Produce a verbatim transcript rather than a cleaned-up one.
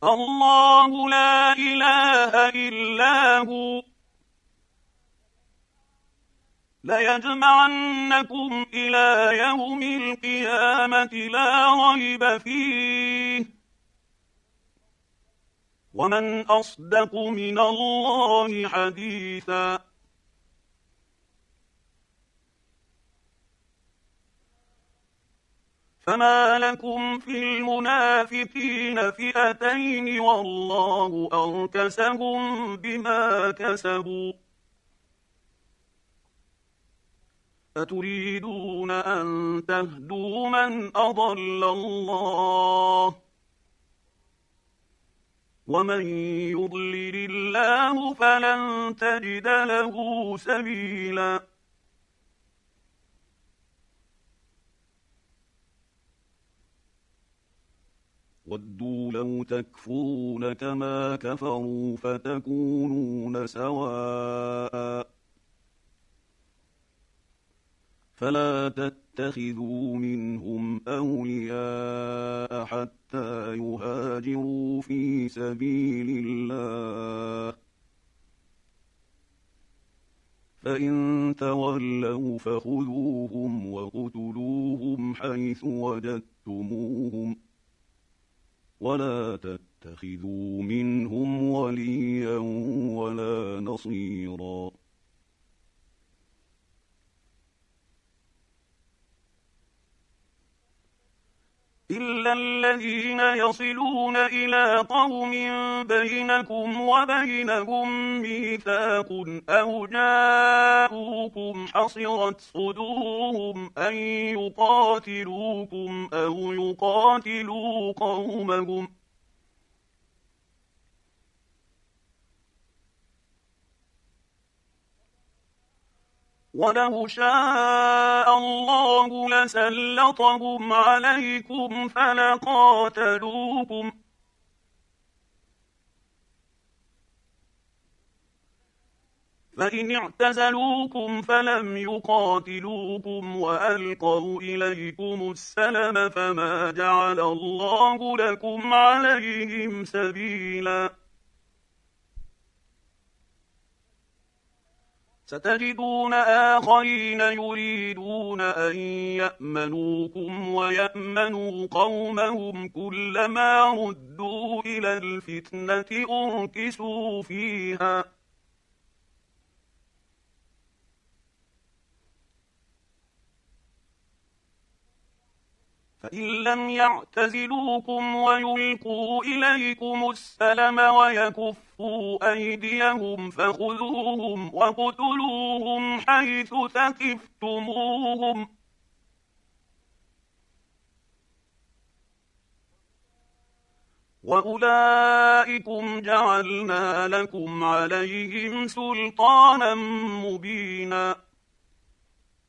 الله لا إله إلا هو ليجمعنكم إلى يوم القيامة لا ريب فيه ومن أصدق من الله حديثا. فما لكم في المنافقين فئتين والله أركسهم بما كسبوا أتريدون أن تهدوا من أضل الله ومن يضلل الله فلن تجد له سبيلا. ودوا لو تكفرون كما كفروا فتكونون سواء فلا تتخذوا منهم أولياء حتى يهاجروا في سبيل الله فإن تولوا فخذوهم وقتلوهم حيث وجدتموهم ولا تتخذوا منهم وليا ولا نصيرا. إلا الذين يصلون إلى قوم بينكم وبينهم ميثاق أو جاءوكم حصرت صدورهم أن يقاتلوكم أو يقاتلوا قومهم ولو شاء الله لسلطهم عليكم فلقاتلوكم فإن اعتزلوكم فلم يقاتلوكم وألقوا إليكم السلم فما جعل الله لكم عليهم سبيلا. ستجدون آخرين يريدون أن يأمنوكم ويأمنوا قومهم كلما ردوا إلى الفتنة أركسوا فيها فإن لم يعتزلوكم ويلقوا إليكم السلم ويكفوا أيديهم فخذوهم وقتلوهم حيث ثقفتموهم وأولئكم جعلنا لكم عليهم سلطانا مبينا.